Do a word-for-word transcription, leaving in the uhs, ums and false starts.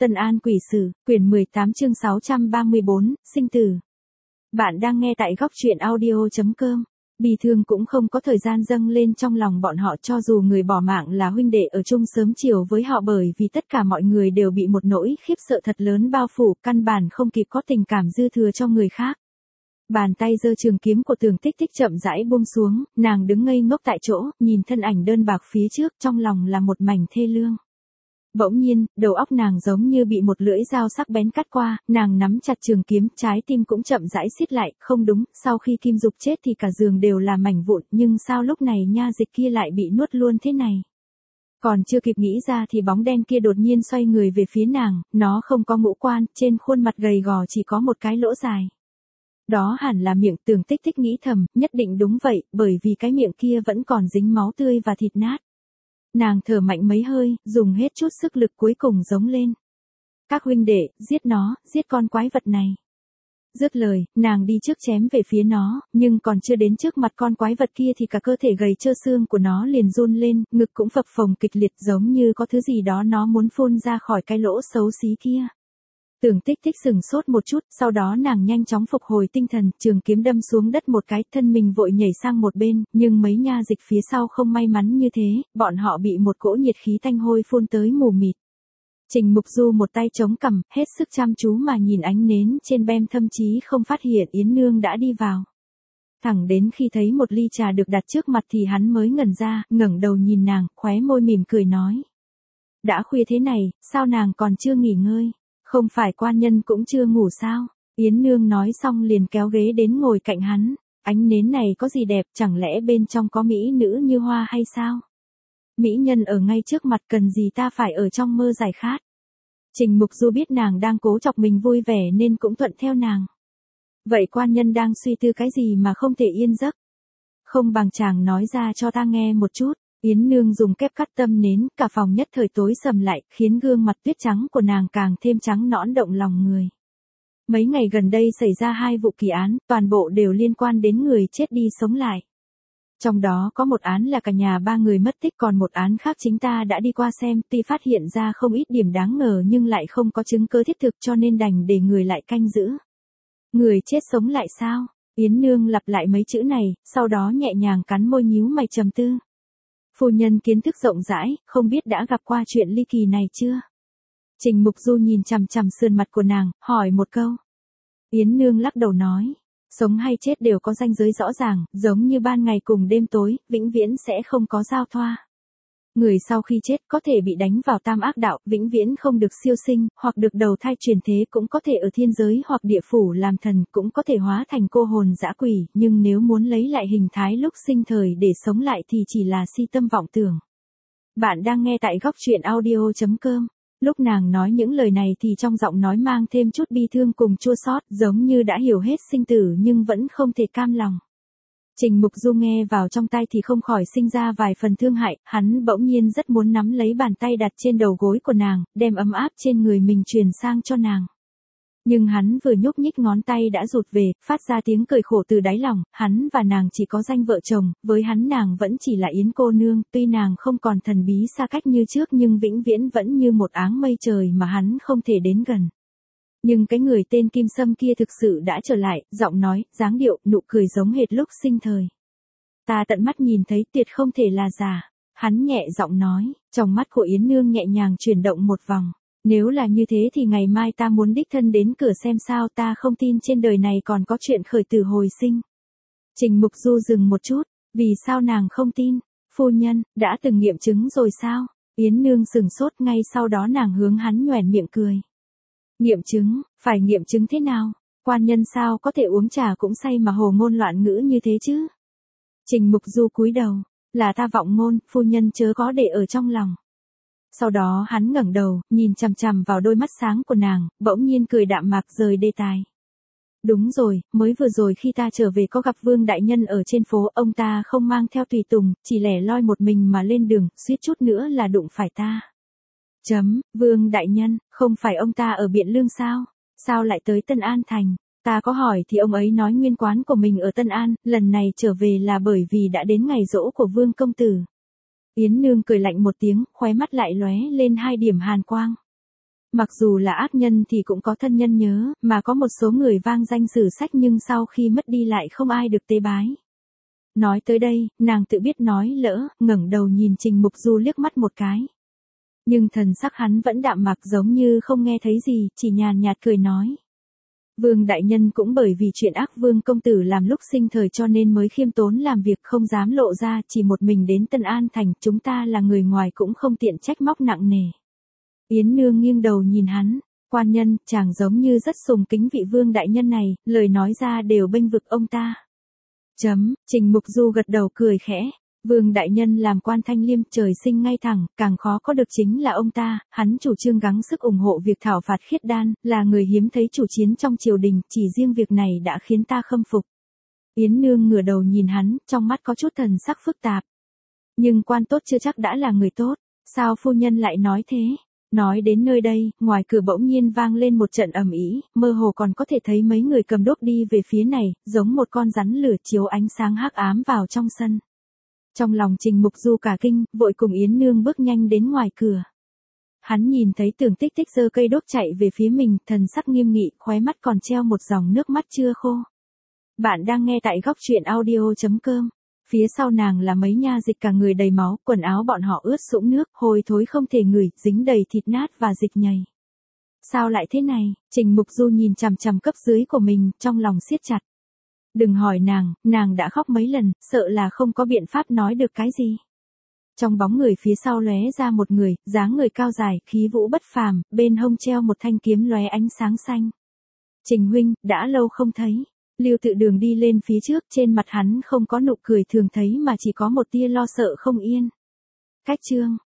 Tân An Quỷ Sử, quyển mười tám chương sáu trăm ba mươi bốn, sinh tử. Bạn đang nghe tại góc truyện audio chấm com. Bi thương cũng không có thời gian dâng lên trong lòng bọn họ, cho dù người bỏ mạng là huynh đệ ở chung sớm chiều với họ, bởi vì tất cả mọi người đều bị một nỗi khiếp sợ thật lớn bao phủ, căn bản không kịp có tình cảm dư thừa cho người khác. Bàn tay giơ trường kiếm của Tưởng Tích Tích chậm rãi buông xuống, nàng đứng ngây ngốc tại chỗ, nhìn thân ảnh đơn bạc phía trước, trong lòng là một mảnh thê lương. Bỗng nhiên, đầu óc nàng giống như bị một lưỡi dao sắc bén cắt qua, nàng nắm chặt trường kiếm, trái tim cũng chậm rãi siết lại, không đúng, sau khi Kim Dục chết thì cả giường đều là mảnh vụn, nhưng sao lúc này nha dịch kia lại bị nuốt luôn thế này? Còn chưa kịp nghĩ ra thì bóng đen kia đột nhiên xoay người về phía nàng, nó không có ngũ quan, trên khuôn mặt gầy gò chỉ có một cái lỗ dài. Đó hẳn là miệng. Tưởng Tích Tích nghĩ thầm, nhất định đúng vậy, bởi vì cái miệng kia vẫn còn dính máu tươi và thịt nát. Nàng thở mạnh mấy hơi, dùng hết chút sức lực cuối cùng giống lên. Các huynh đệ, giết nó, giết con quái vật này. Dứt lời, nàng đi trước chém về phía nó, nhưng còn chưa đến trước mặt con quái vật kia thì cả cơ thể gầy trơ xương của nó liền run lên, ngực cũng phập phồng kịch liệt, giống như có thứ gì đó nó muốn phun ra khỏi cái lỗ xấu xí kia. Tưởng Tích Tích sừng sốt một chút, sau đó nàng nhanh chóng phục hồi tinh thần, trường kiếm đâm xuống đất một cái, thân mình vội nhảy sang một bên, nhưng mấy nha dịch phía sau không may mắn như thế, bọn họ bị một cỗ nhiệt khí tanh hôi phun tới mù mịt. Trình Mục Du một tay chống cằm, hết sức chăm chú mà nhìn ánh nến trên bem, thậm chí không phát hiện Yến Nương đã đi vào. Thẳng đến khi thấy một ly trà được đặt trước mặt thì hắn mới ngẩn ra, ngẩng đầu nhìn nàng, khóe môi mỉm cười nói: đã khuya thế này, sao nàng còn chưa nghỉ ngơi? Không phải quan nhân cũng chưa ngủ sao? Yến Nương nói xong liền kéo ghế đến ngồi cạnh hắn. Ánh nến này có gì đẹp, chẳng lẽ bên trong có mỹ nữ như hoa hay sao? Mỹ nhân ở ngay trước mặt, cần gì ta phải ở trong mơ giải khát? Trình Mục Du biết nàng đang cố chọc mình vui vẻ nên cũng thuận theo nàng. Vậy quan nhân đang suy tư cái gì mà không thể yên giấc? Không bằng chàng nói ra cho ta nghe một chút. Yến Nương dùng kép cắt tâm nến, cả phòng nhất thời tối sầm lại, khiến gương mặt tuyết trắng của nàng càng thêm trắng nõn động lòng người. Mấy ngày gần đây xảy ra hai vụ kỳ án, toàn bộ đều liên quan đến người chết đi sống lại. Trong đó có một án là cả nhà ba người mất tích, còn một án khác chính ta đã đi qua xem, tuy phát hiện ra không ít điểm đáng ngờ nhưng lại không có chứng cứ thiết thực, cho nên đành để người lại canh giữ. Người chết sống lại sao? Yến Nương lặp lại mấy chữ này, sau đó nhẹ nhàng cắn môi nhíu mày trầm tư. Phu nhân kiến thức rộng rãi, không biết đã gặp qua chuyện ly kỳ này chưa? Trình Mục Du nhìn chằm chằm sườn mặt của nàng, hỏi một câu. Yến Nương lắc đầu nói, sống hay chết đều có ranh giới rõ ràng, giống như ban ngày cùng đêm tối, vĩnh viễn sẽ không có giao thoa. Người sau khi chết có thể bị đánh vào tam ác đạo, vĩnh viễn không được siêu sinh, hoặc được đầu thai chuyển thế, cũng có thể ở thiên giới hoặc địa phủ làm thần, cũng có thể hóa thành cô hồn dã quỷ, nhưng nếu muốn lấy lại hình thái lúc sinh thời để sống lại thì chỉ là si tâm vọng tưởng. Bạn đang nghe tại góc truyện audio chấm com. Lúc nàng nói những lời này thì trong giọng nói mang thêm chút bi thương cùng chua xót, giống như đã hiểu hết sinh tử nhưng vẫn không thể cam lòng. Trình Mục Du nghe vào trong tai thì không khỏi sinh ra vài phần thương hại, hắn bỗng nhiên rất muốn nắm lấy bàn tay đặt trên đầu gối của nàng, đem ấm áp trên người mình truyền sang cho nàng. Nhưng hắn vừa nhúc nhích ngón tay đã rụt về, phát ra tiếng cười khổ từ đáy lòng, hắn và nàng chỉ có danh vợ chồng, với hắn nàng vẫn chỉ là Yến cô nương, tuy nàng không còn thần bí xa cách như trước nhưng vĩnh viễn vẫn như một áng mây trời mà hắn không thể đến gần. Nhưng cái người tên Kim Sâm kia thực sự đã trở lại, giọng nói, dáng điệu, nụ cười giống hệt lúc sinh thời. Ta tận mắt nhìn thấy, tuyệt không thể là giả. Hắn nhẹ giọng nói, trong mắt của Yến Nương nhẹ nhàng chuyển động một vòng. Nếu là như thế thì ngày mai ta muốn đích thân đến cửa xem sao, ta không tin trên đời này còn có chuyện khởi tử hồi sinh. Trình Mục Du dừng một chút, vì sao nàng không tin? Phu nhân, đã từng nghiệm chứng rồi sao? Yến Nương sừng sốt, ngay sau đó nàng hướng hắn nhoẻn miệng cười. Nghiệm chứng, phải nghiệm chứng thế nào? Quan nhân sao có thể uống trà cũng say mà hồ ngôn loạn ngữ như thế chứ? Trình Mục Du cúi đầu, là ta vọng ngôn, phu nhân chớ có để ở trong lòng. Sau đó hắn ngẩng đầu, nhìn chằm chằm vào đôi mắt sáng của nàng, bỗng nhiên cười đạm mạc rời đề tài. Đúng rồi, mới vừa rồi khi ta trở về có gặp Vương đại nhân ở trên phố, ông ta không mang theo tùy tùng, chỉ lẻ loi một mình mà lên đường, suýt chút nữa là đụng phải ta. Chấm, Vương đại nhân, không phải ông ta ở Biện Lương sao? Sao lại tới Tân An thành? Ta có hỏi thì ông ấy nói nguyên quán của mình ở Tân An, lần này trở về là bởi vì đã đến ngày giỗ của Vương công tử. Yến Nương cười lạnh một tiếng, khóe mắt lại lóe lên hai điểm hàn quang. Mặc dù là ác nhân thì cũng có thân nhân nhớ, mà có một số người vang danh sử sách nhưng sau khi mất đi lại không ai được tế bái. Nói tới đây, nàng tự biết nói lỡ, ngẩng đầu nhìn Trình Mục Du liếc mắt một cái. Nhưng thần sắc hắn vẫn đạm mạc giống như không nghe thấy gì, chỉ nhàn nhạt cười nói. Vương đại nhân cũng bởi vì chuyện ác Vương công tử làm lúc sinh thời cho nên mới khiêm tốn làm việc không dám lộ ra, chỉ một mình đến Tân An Thành, chúng ta là người ngoài cũng không tiện trách móc nặng nề. Yến Nương nghiêng đầu nhìn hắn, quan nhân, chàng giống như rất sùng kính vị Vương đại nhân này, lời nói ra đều bênh vực ông ta. Chấm, Trình Mục Du gật đầu cười khẽ. Vương đại nhân làm quan thanh liêm trời sinh ngay thẳng, càng khó có được chính là ông ta, hắn chủ trương gắng sức ủng hộ việc thảo phạt khiết đan, là người hiếm thấy chủ chiến trong triều đình, chỉ riêng việc này đã khiến ta khâm phục. Yến Nương ngửa đầu nhìn hắn, trong mắt có chút thần sắc phức tạp. Nhưng quan tốt chưa chắc đã là người tốt, sao phu nhân lại nói thế? Nói đến nơi đây, ngoài cửa bỗng nhiên vang lên một trận ầm ĩ, mơ hồ còn có thể thấy mấy người cầm đuốc đi về phía này, giống một con rắn lửa chiếu ánh sáng hắc ám vào trong sân. Trong lòng Trình Mục Du cả kinh, vội cùng Yến Nương bước nhanh đến ngoài cửa. Hắn nhìn thấy Tưởng Tích Tích giơ cây đốt chạy về phía mình, thần sắc nghiêm nghị, khóe mắt còn treo một dòng nước mắt chưa khô. Bạn đang nghe tại góc truyện audio chấm com. Phía sau nàng là mấy nha dịch cả người đầy máu, quần áo bọn họ ướt sũng nước, hôi thối không thể ngửi, dính đầy thịt nát và dịch nhầy. Sao lại thế này? Trình Mục Du nhìn chằm chằm cấp dưới của mình, trong lòng siết chặt. Đừng hỏi nàng, nàng đã khóc mấy lần, sợ là không có biện pháp nói được cái gì. Trong bóng người phía sau lóe ra một người, dáng người cao dài, khí vũ bất phàm, bên hông treo một thanh kiếm lóe ánh sáng xanh. Trình huynh, đã lâu không thấy. Lưu Tự Đường đi lên phía trước, trên mặt hắn không có nụ cười thường thấy mà chỉ có một tia lo sợ không yên. Cách chương